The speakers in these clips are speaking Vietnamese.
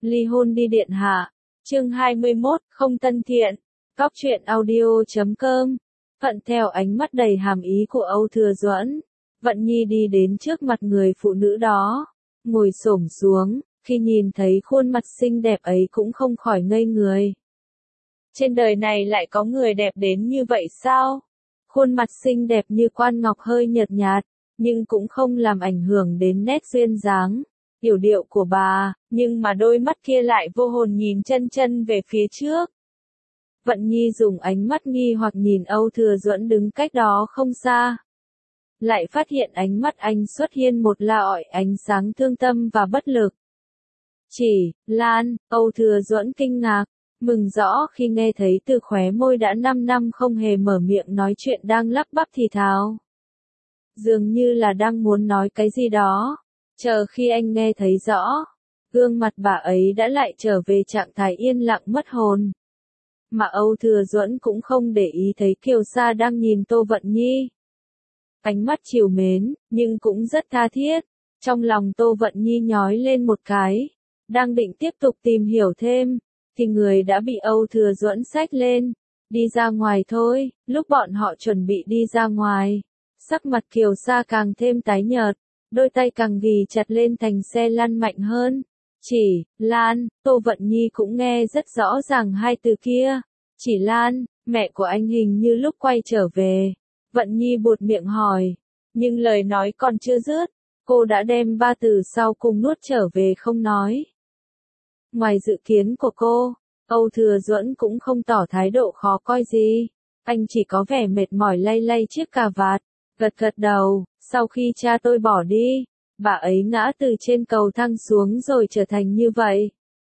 Ly hôn đi điện hạ. Chương 21, không thân thiện. Góc truyện audio.com. Thuận theo ánh mắt đầy hàm ý của Âu Thừa Duẫn, Vận Nhi đi đến trước mặt người phụ nữ đó, ngồi xổm xuống, khi nhìn thấy khuôn mặt xinh đẹp ấy cũng không khỏi ngây người. Trên đời này lại có người đẹp đến như vậy sao? Khuôn mặt xinh đẹp như quan ngọc hơi nhợt nhạt, nhưng cũng không làm ảnh hưởng đến nét duyên dáng, yểu điệu của bà, nhưng mà đôi mắt kia lại vô hồn nhìn chân chân về phía trước. Vận Nhi dùng ánh mắt nghi hoặc nhìn Âu Thừa Duẫn đứng cách đó không xa. Lại phát hiện ánh mắt anh xuất hiện một lọi ánh sáng thương tâm và bất lực. Chỉ, Lan, Âu Thừa Duẫn kinh ngạc, mừng rõ khi nghe thấy từ khóe môi đã 5 năm không hề mở miệng nói chuyện đang lắp bắp thì thào. Dường như là đang muốn nói cái gì đó, chờ khi anh nghe thấy rõ, gương mặt bà ấy đã lại trở về trạng thái yên lặng mất hồn. Mà Âu Thừa Duẫn cũng không để ý thấy Kiều Sa đang nhìn Tô Vận Nhi. Ánh mắt trìu mến, nhưng cũng rất tha thiết. Trong lòng Tô Vận Nhi nhói lên một cái, đang định tiếp tục tìm hiểu thêm, thì người đã bị Âu Thừa Duẫn xách lên, đi ra ngoài thôi. Lúc bọn họ chuẩn bị đi ra ngoài, sắc mặt Kiều Sa càng thêm tái nhợt, đôi tay càng ghì chặt lên thành xe lăn mạnh hơn. Chỉ, Lan, Tô Vận Nhi cũng nghe rất rõ ràng hai từ kia. Chỉ Lan, mẹ của anh hình như lúc quay trở về. Vận Nhi buột miệng hỏi, nhưng lời nói còn chưa dứt, cô đã đem ba từ sau cùng nuốt trở về không nói. Ngoài dự kiến của cô, Âu Thừa Duẫn cũng không tỏ thái độ khó coi gì. Anh chỉ có vẻ mệt mỏi lay lay chiếc cà vạt, gật gật đầu. Sau khi cha tôi bỏ đi, bà ấy ngã từ trên cầu thang xuống rồi trở thành như vậy.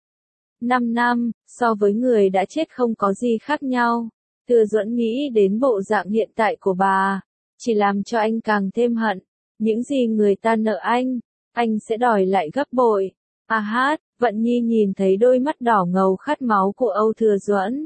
5 năm, so với người đã chết không có gì khác nhau. Thừa Duẫn nghĩ đến bộ dạng hiện tại của bà, chỉ làm cho anh càng thêm hận. Những gì người ta nợ anh sẽ đòi lại gấp bội. À hát, Vận Nhi nhìn thấy đôi mắt đỏ ngầu khát máu của Âu Thừa Duẫn.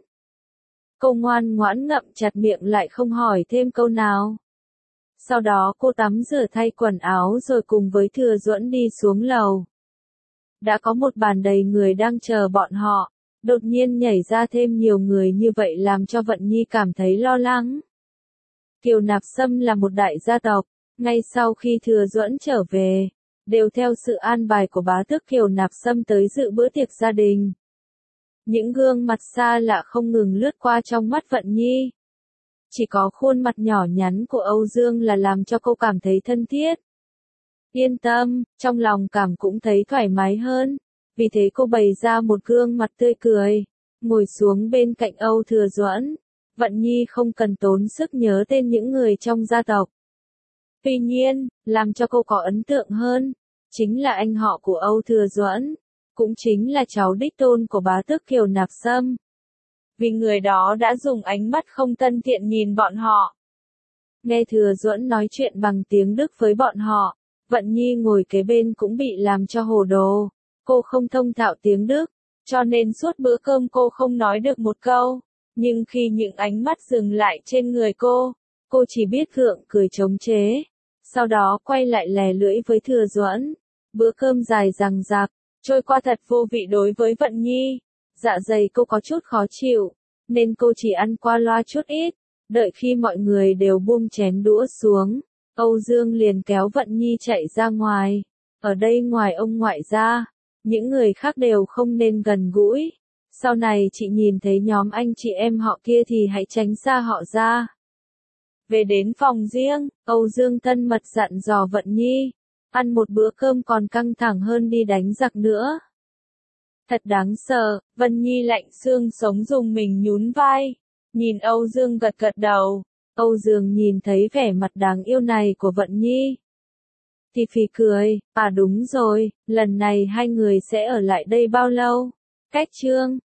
Cô ngoan ngoãn ngậm chặt miệng lại không hỏi thêm câu nào. Sau đó cô tắm rửa thay quần áo rồi cùng với Thừa Duẫn đi xuống lầu. Đã có một bàn đầy người đang chờ bọn họ, đột nhiên nhảy ra thêm nhiều người như vậy làm cho Vận Nhi cảm thấy lo lắng. Kiều Nạp Sâm là một đại gia tộc, ngay sau khi Thừa Duẫn trở về, đều theo sự an bài của bá tước Kiều Nạp Sâm tới dự bữa tiệc gia đình. Những gương mặt xa lạ không ngừng lướt qua trong mắt Vận Nhi. Chỉ có khuôn mặt nhỏ nhắn của Âu Dương là làm cho cô cảm thấy thân thiết. Yên tâm, trong lòng cảm cũng thấy thoải mái hơn, vì thế cô bày ra một gương mặt tươi cười, ngồi xuống bên cạnh Âu Thừa Duẫn. Vận Nhi không cần tốn sức nhớ tên những người trong gia tộc. Tuy nhiên, làm cho cô có ấn tượng hơn, chính là anh họ của Âu Thừa Duẫn, cũng chính là cháu đích tôn của bá tước Kiều Nạp Sâm. Vì người đó đã dùng ánh mắt không thân thiện nhìn bọn họ. Nghe Thừa Duẫn nói chuyện bằng tiếng Đức với bọn họ, Vận Nhi ngồi kế bên cũng bị làm cho hồ đồ. Cô không thông thạo tiếng Đức, cho nên suốt bữa cơm cô không nói được một câu. Nhưng khi những ánh mắt dừng lại trên người cô chỉ biết gượng cười chống chế. Sau đó quay lại lè lưỡi với Thừa Duẫn. Bữa cơm dài dằng dặc, trôi qua thật vô vị đối với Vận Nhi. Dạ dày cô có chút khó chịu, nên cô chỉ ăn qua loa chút ít. Đợi khi mọi người đều buông chén đũa xuống, Âu Dương liền kéo Vận Nhi chạy ra ngoài. Ở đây ngoài ông ngoại ra, những người khác đều không nên gần gũi. Sau này chị nhìn thấy nhóm anh chị em họ kia thì hãy tránh xa họ ra. Về đến phòng riêng, Âu Dương thân mật dặn dò Vận Nhi, ăn một bữa cơm còn căng thẳng hơn đi đánh giặc nữa. Thật đáng sợ, Vận Nhi lạnh xương sống dùng mình nhún vai, nhìn Âu Dương gật gật đầu. Âu Dương nhìn thấy vẻ mặt đáng yêu này của Vận Nhi thì phì cười, à đúng rồi, lần này hai người sẽ ở lại đây bao lâu? Cách chương